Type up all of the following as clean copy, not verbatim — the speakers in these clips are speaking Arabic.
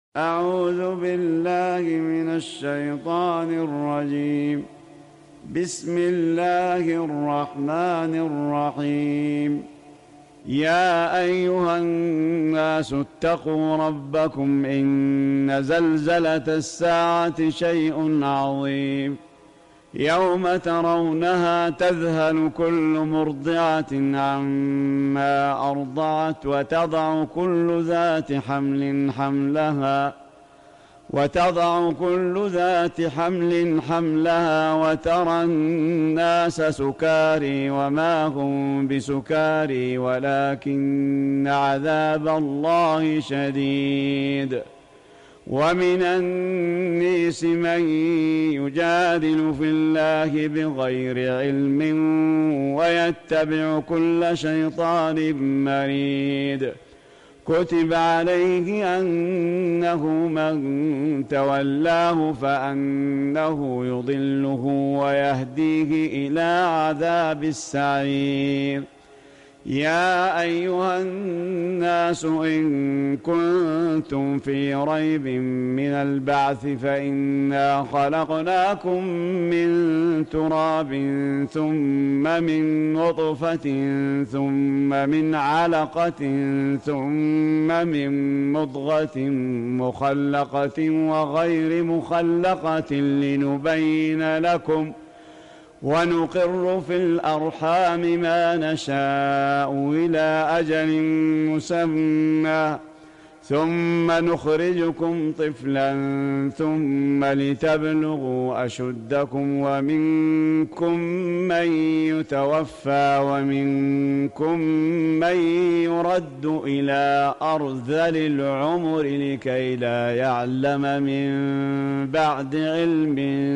أعوذ بالله من الشيطان الرجيم. بسم الله الرحمن الرحيم. يا أيها الناس اتقوا ربكم إن زلزلة الساعة شيء عظيم يوم ترونها تذهل كل مرضعة عما أرضعت وتضع كل ذات حمل حملها وترى الناس سكاري وما هم بسكاري ولكن عذاب الله شديد. ومن الناس من يجادل في الله بغير علم ويتبع كل شيطان مريد. كتب عليه أنه من تولاه فأنه يضله ويهديه إلى عذاب السعير. يا أيها الناس إن كنتم في ريب من البعث فإنا خلقناكم من تراب ثم من نطفة ثم من علقة ثم من مضغة مخلقة وغير مخلقة لنبين لكم ونقر في الأرحام ما نشاء إلى أجل مسمى ثم نخرجكم طفلا ثم لتبلغوا أشدكم ومنكم من يتوفى ومنكم من يرد إلى أرذل العمر لكي لا يعلم من بعد علم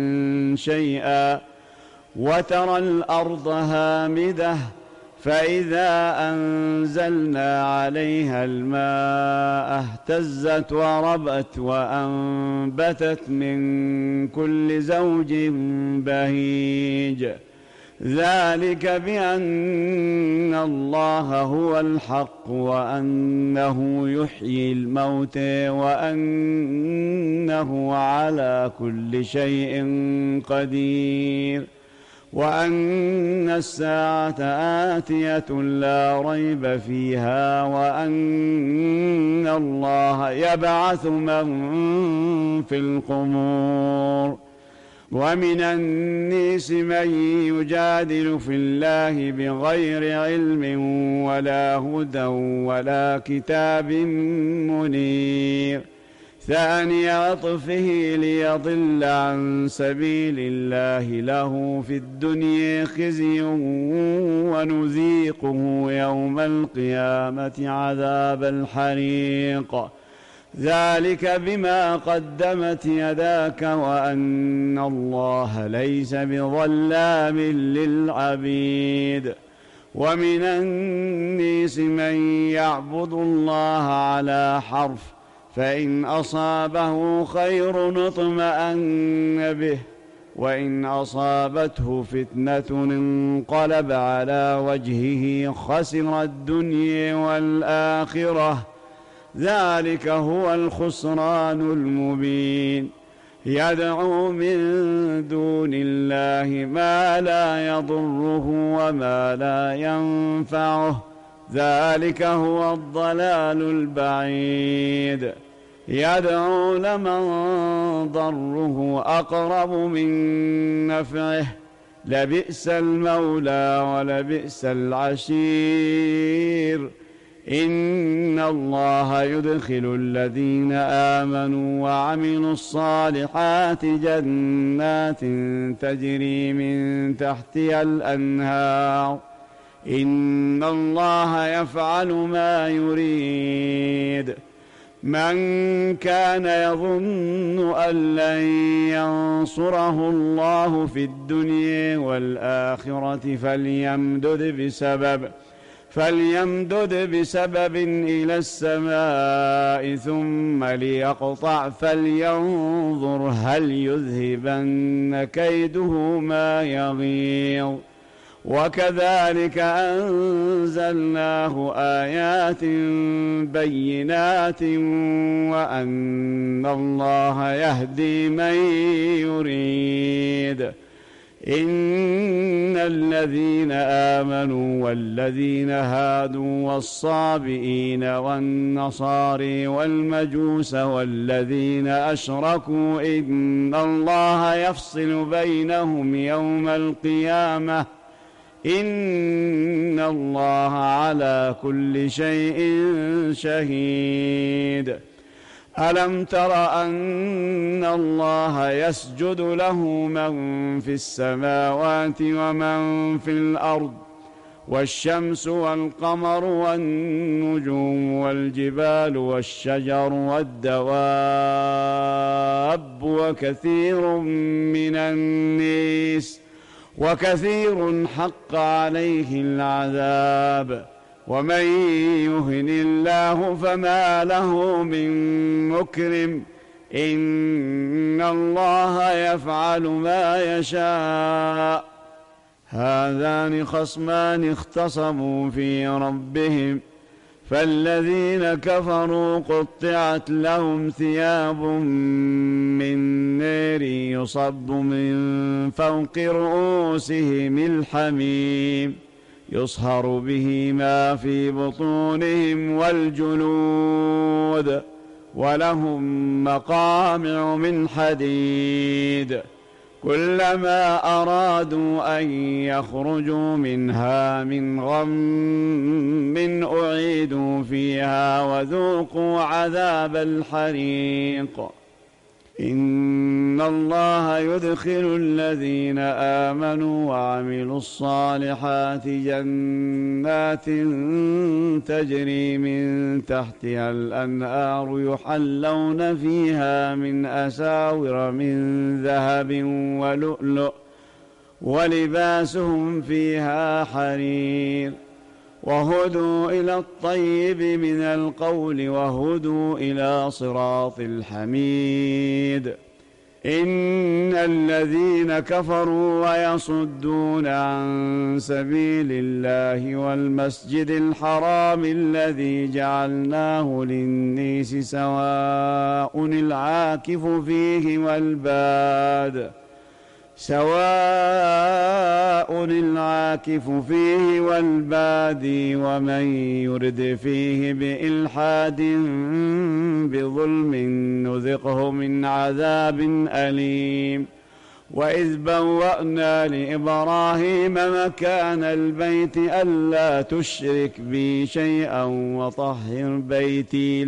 شيئا. وترى الأرض هامدة فإذا أنزلنا عليها الماء اهتزت وربت وأنبتت من كل زوج بهيج. ذلك بأن الله هو الحق وأنه يحيي الموتى وأنه على كل شيء قدير وأن الساعة آتية لا ريب فيها وأن الله يبعث من في القبور. ومن الناس من يجادل في الله بغير علم ولا هدى ولا كتاب منير. ثاني عطفه ليضل عن سبيل الله له في الدنيا خزي ونذيقه يوم القيامة عذاب الحريق. ذلك بما قدمت يداك وأن الله ليس بظلام للعبيد. ومن الناس من يعبد الله على حرف فإن أصابه خير اطمأن به وإن أصابته فتنة انقلب على وجهه خسر الدنيا والآخرة. ذلك هو الخسران المبين. يدعو من دون الله ما لا يضره وما لا ينفعه. ذلك هو الضلال البعيد. يدعو لمن ضره أقرب من نفعه لبئس المولى ولبئس العشير. إن الله يدخل الذين آمنوا وعملوا الصالحات جنات تجري من تحتها الأنهار. إن الله يفعل ما يريد. من كان يظن أن لن ينصره الله في الدنيا والآخرة فليمدد بسبب إلى السماء ثم ليقطع فلينظر هل يذهبن كيده ما يغيظ. وكذلك أنزلناه آيات بينات وأن إن الله يهدي من يريد. إن الذين آمنوا والذين هادوا والصابئين والنصاري والمجوس والذين أشركوا إن الله يفصل بينهم يوم القيامة إن الله على كل شيء شهيد. ألم تر أن الله يسجد له من في السماوات ومن في الأرض والشمس والقمر والنجوم والجبال والشجر والدواب وكثير حق عليه العذاب ومن يهن الله فما له من مكرم إن الله يفعل ما يشاء. هذان خصمان اختصموا في ربهم فالذين كفروا قطعت لهم ثياب من نار يصب من فوق رؤوسهم الحميم يصهر به ما في بطونهم والجلود ولهم مقامع من حديد كلما أرادوا أن يخرجوا منها من غم أعيدوا فيها وذوقوا عذاب الحريق. إن الله يدخل الذين آمنوا وعملوا الصالحات جنات تجري من تحتها الأنهار يحلون فيها من أساور من ذهب ولؤلؤ ولباسهم فيها حرير وهدوا إلى الطيب من القول وهدوا إلى صراط الحميد. إن الذين كفروا ويصدون عن سبيل الله والمسجد الحرام الذي جعلناه للناس سواء العاكف فيه والبادي ومن يرد فيه بإلحاد بظلم نذقه من عذاب أليم. وإذ بوأنا لإبراهيم مكان البيت ألا تشرك بي شيئا وطهر بيتي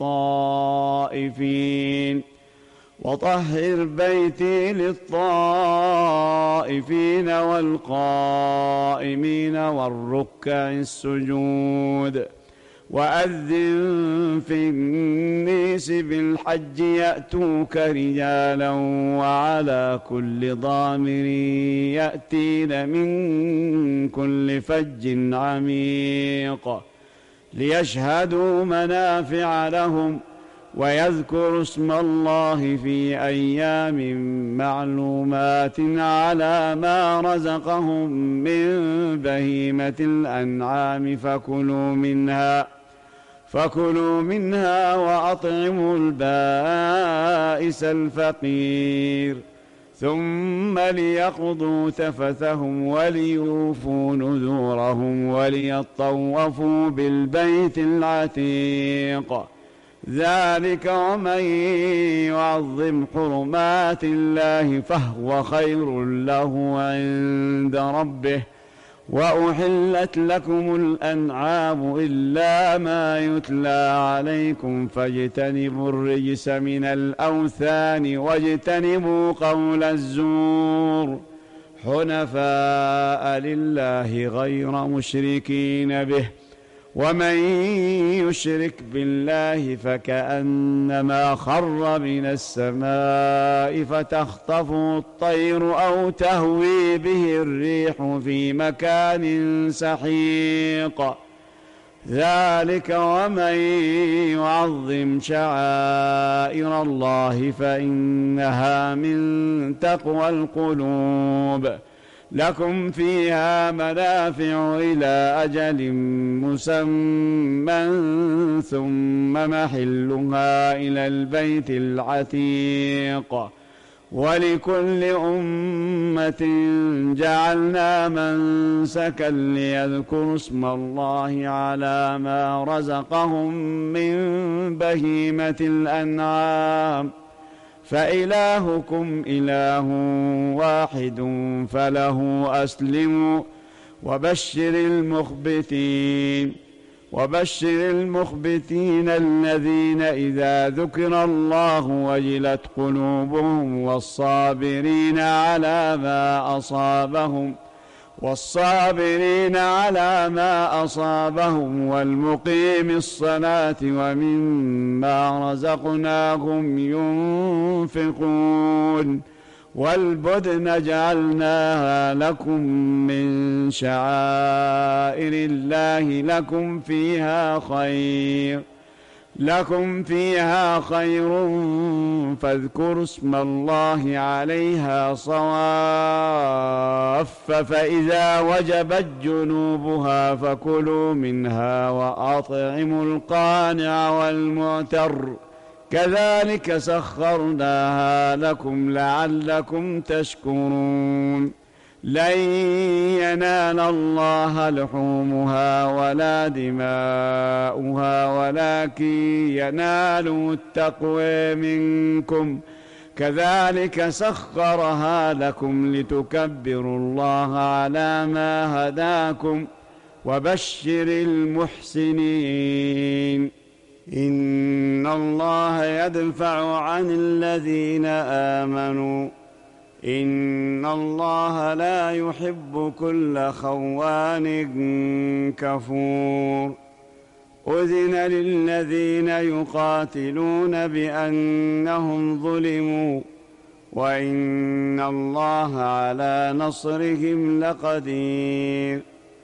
للطائفين والقائمين والركع السجود. وأذن في الناس بالحج يأتوك رجالا وعلى كل ضامر يأتين من كل فج عميق ليشهدوا منافع لهم ويذكروا اسم الله في أيام معلومات على ما رزقهم من بهيمة الأنعام فكلوا منها وأطعموا البائس الفقير ثم ليقضوا تفثهم وليوفوا نذورهم وليطوفوا بالبيت العتيق. ذلك ومن يعظم حرمات الله فهو خير له عند ربه. وأحلت لكم الأنعام إلا ما يتلى عليكم فاجتنبوا الرجس من الأوثان واجتنبوا قول الزور حنفاء لله غير مشركين به. ومن يشرك بالله فكأنما خر من السماء فتخطفه الطير أو تهوي به الريح في مكان سحيق. ذلك ومن يعظم شعائر الله فإنها من تقوى القلوب. لكم فيها منافع إلى أجل مسمى ثم محلها إلى البيت العتيق ولكل أمة جعلنا منسكا ليذكروا اسم الله على ما رزقهم من بهيمة الأنعام فإلهكم إله واحد فله أسلموا وبشر المخبتين الذين إذا ذكر الله وجلت قلوبهم والصابرين على ما أصابهم والمقيم الصلاة ومما رزقناهم ينفقون والبدن جعلناها لكم من شعائر الله لكم فيها خير فاذكروا اسم الله عليها صواف فإذا وجبت جنوبها فكلوا منها وأطعموا القانع والمعتر كذلك سخرناها لكم لعلكم تشكرون لن ينال الله لحومها ولا دماؤها ولكن يناله التقوى منكم كذلك سخرها لكم لتكبروا الله على ما هداكم وبشر المحسنين إن الله يدفع عن الذين آمنوا إن الله لا يحب كل خوان كفور أذن للذين يقاتلون بأنهم ظلموا وإن الله على نصرهم لقدير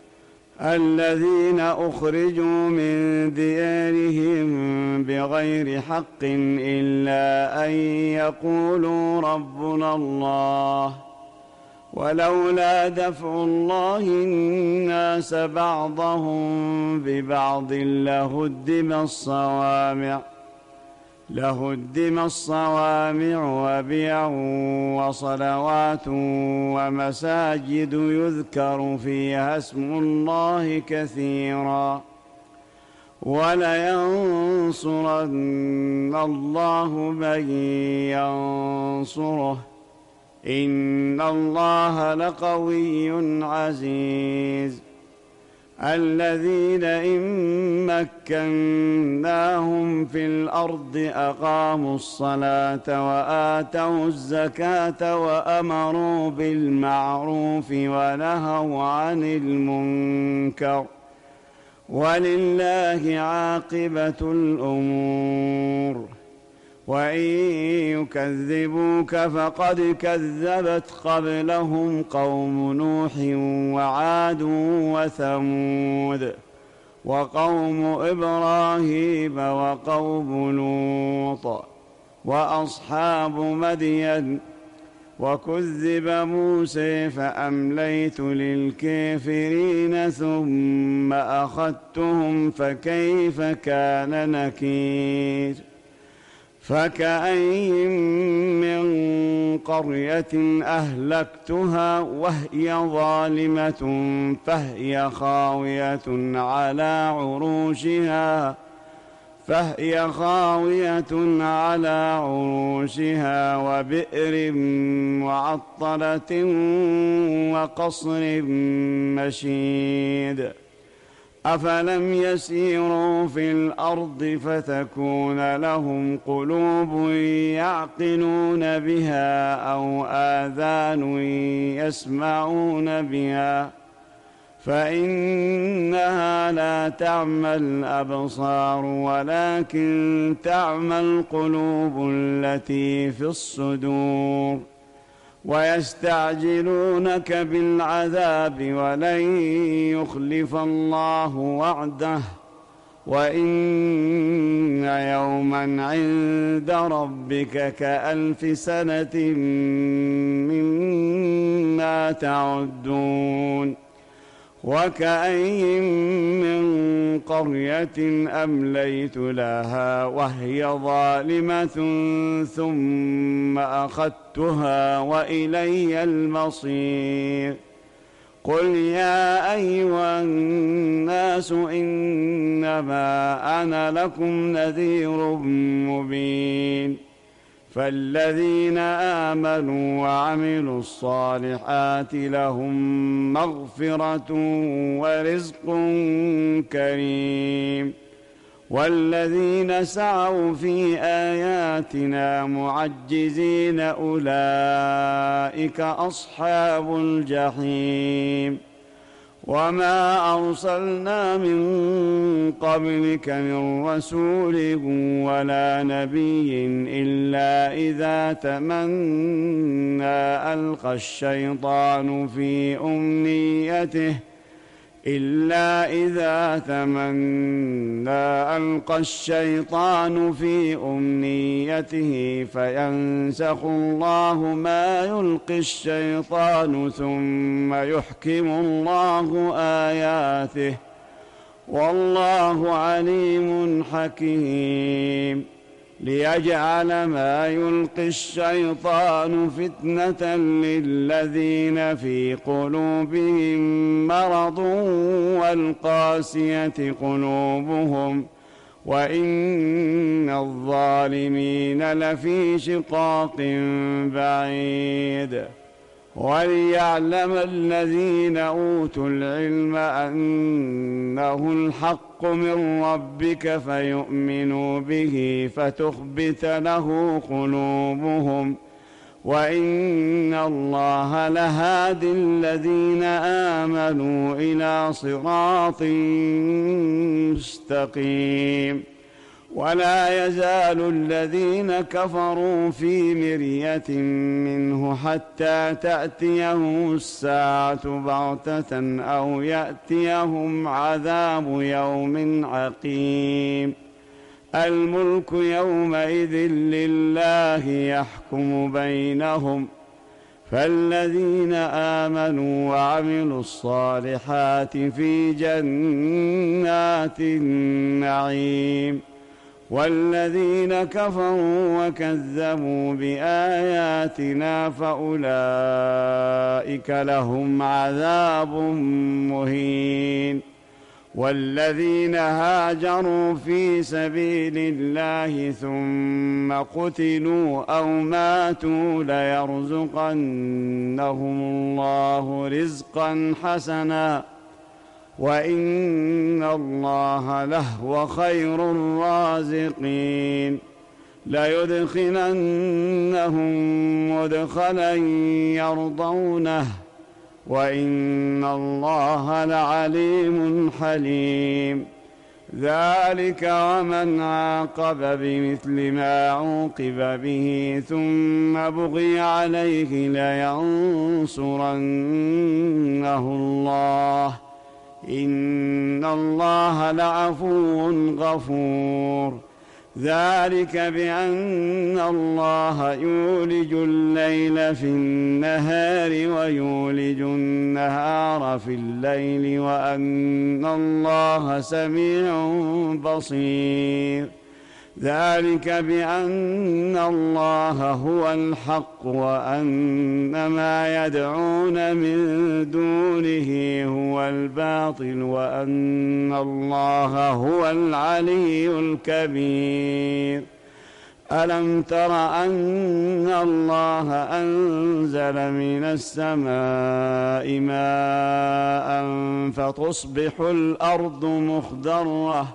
الذين أخرجوا من ديارهم بغير حق إلا أن يقولوا ربنا الله ولولا دفع الله الناس بعضهم ببعض لهدم الصوامع وبيع وصلوات ومساجد يذكر فيها اسم الله كثيرا ولينصرن الله من ينصره إن الله لقوي عزيز الذين إن مكناهم في الأرض أقاموا الصلاة وآتوا الزكاة وأمروا بالمعروف ونهوا عن المنكر ولله عاقبة الأمور وإن يكذبوك فقد كذبت قبلهم قوم نوح وعاد وثمود وقوم إبراهيم وقوم لوط وأصحاب مدين وكذب موسى فأمليت للكافرين ثم أخذتهم فكيف كان نكير فكأين من قرية أهلكتها وهي ظالمة فهي خاوية على عروشها وبئر معطلة وقصر مشيد أفلم يسيروا في الأرض فتكون لهم قلوب يعقلون بها أو آذان يسمعون بها فإنها لا تعمى الأبصار ولكن تعمى القلوب التي في الصدور ويستعجلونك بالعذاب ولن يخلف الله وعده وإن يوما عند ربك كألف سنة مما تعدون وكأين من قرية أمليت لها وهي ظالمة ثم أخذتها وإلي المصير قل يا أيها الناس إنما أنا لكم نذير مبين فالذين آمنوا وعملوا الصالحات لهم مغفرة ورزق كريم والذين سعوا في آياتنا معجزين أولئك أصحاب الجحيم وما أرسلنا من قبلك من رسول ولا نبي إلا إذا تمنى ألقى الشيطان في أمنيته فينسخ الله ما يلقي الشيطان ثم يحكم الله آياته والله عليم حكيم ليجعل ما يلقي الشيطان فتنة للذين في قلوبهم مرض والقاسية قلوبهم وإن الظالمين لفي شقاق بعيد وليعلم الذين أوتوا العلم أنه الحق من ربك فيؤمنوا به فتخبت له قلوبهم وإن الله لهادي الذين آمنوا إلى صراط مستقيم ولا يزال الذين كفروا في مرية منه حتى تأتيهم الساعة بغتة أو يأتيهم عذاب يوم عقيم الملك يومئذ لله يحكم بينهم فالذين آمنوا وعملوا الصالحات في جنات النعيم والذين كفروا وكذبوا بآياتنا فأولئك لهم عذاب مهين والذين هاجروا في سبيل الله ثم قتلوا أو ماتوا ليرزقنهم الله رزقا حسنا وإن الله لهو خير الرازقين ليدخلنهم مدخلا يرضونه وإن الله لعليم حليم ذلك ومن عاقب بمثل ما عوقب به ثم بغي عليه لينصرنه الله إن الله لعفو غفور ذلك بأن الله يولج الليل في النهار ويولج النهار في الليل وأن الله سميع بصير ذلك بأن الله هو الحق وأن ما يدعون من دونه هو الباطل وأن الله هو العلي الكبير ألم تر أن الله أنزل من السماء ماء فتصبح الأرض مخضرة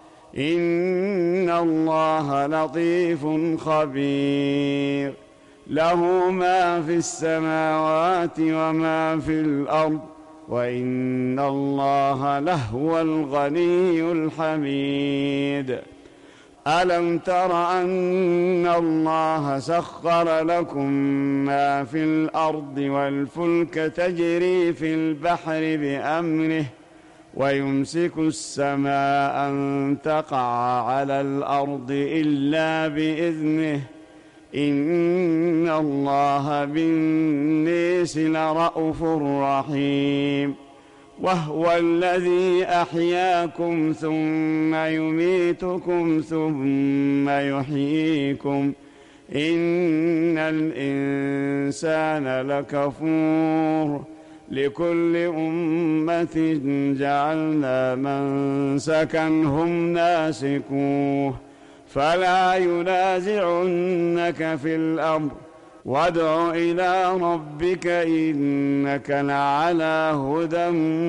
إن الله لطيف خبير له ما في السماوات وما في الأرض وإن الله لهو الغني الحميد ألم تر أن الله سخر لكم ما في الأرض والفلك تجري في البحر بأمره ويمسك السماء أن تقع على الأرض إلا بإذنه إن الله بالناس لرءوف رحيم وهو الذي أحياكم ثم يميتكم ثم يحييكم إن الإنسان لكفور لكل أمة جعلنا منسكا هم ناسكوه فلا ينازعنك في الأمر وادع إلى ربك إنك لعلى هدى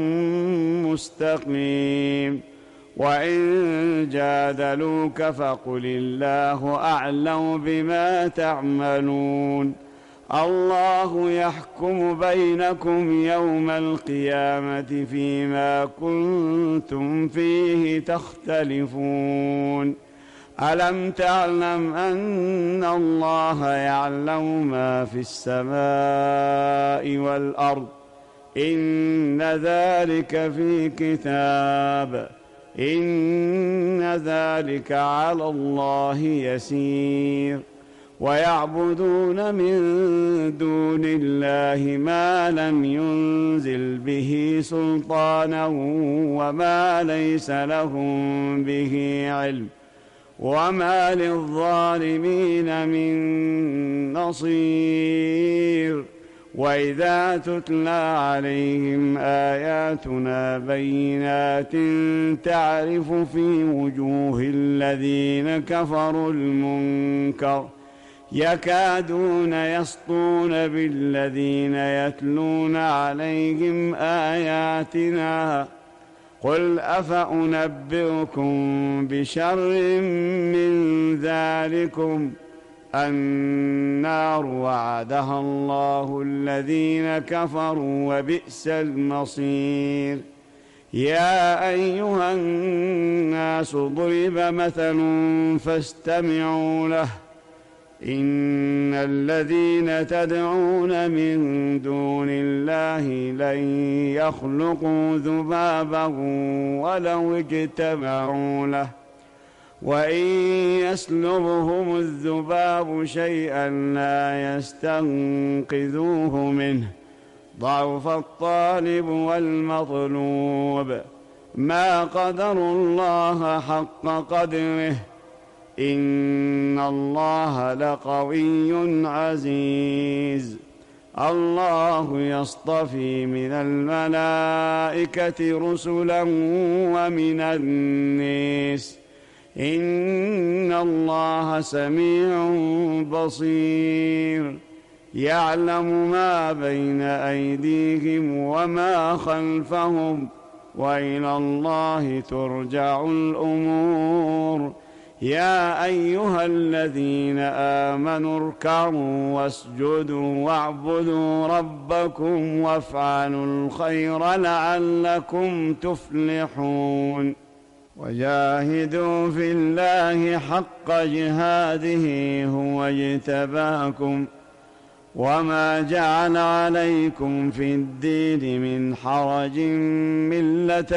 مستقيم وإن جادلوك فقل الله أعلم بما تعملون الله يحكم بينكم يوم القيامة فيما كنتم فيه تختلفون ألم تعلم أن الله يعلم ما في السماء والأرض إن ذلك في كتاب إن ذلك على الله يسير ويعبدون من دون الله ما لم ينزل به سلطانا وما ليس لهم به علم وما للظالمين من نصير وإذا تتلى عليهم آياتنا بينات تعرف في وجوه الذين كفروا المنكر يكادون يسطون بالذين يتلون عليهم آياتنا قل أفأنبئكم بشر من ذلكم النار وعدها الله الذين كفروا وبئس المصير يا أيها الناس ضرب مثل فاستمعوا له إن الذين تدعون من دون الله لن يخلقوا ذبابا ولو اجتمعوا له وإن يسلبهم الذباب شيئا لا يستنقذوه منه ضعف الطالب والمطلوب ما قدروا الله حق قدره إن الله لقوي عزيز الله يصطفي من الملائكة رسلا ومن الناس إن الله سميع بصير يعلم ما بين أيديهم وما خلفهم وإلى الله ترجع الأمور يا أيها الذين آمنوا اركعوا واسجدوا واعبدوا ربكم وافعلوا الخير لعلكم تفلحون وجاهدوا في الله حق جهاده هو اجتباكم وما جعل عليكم في الدين من حرج ملة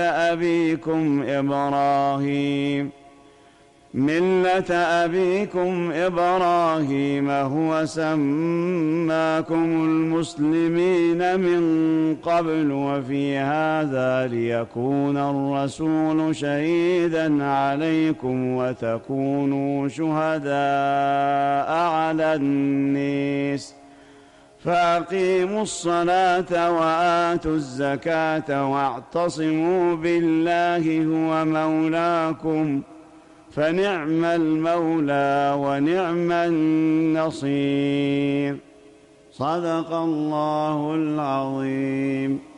أبيكم إبراهيم هو سماكم المسلمين من قبل وفي هذا ليكون الرسول شهيدا عليكم وتكونوا شهداء على الناس فأقيموا الصلاة وآتوا الزكاة واعتصموا بالله هو مولاكم فنعم المولى ونعم النصير صدق الله العظيم.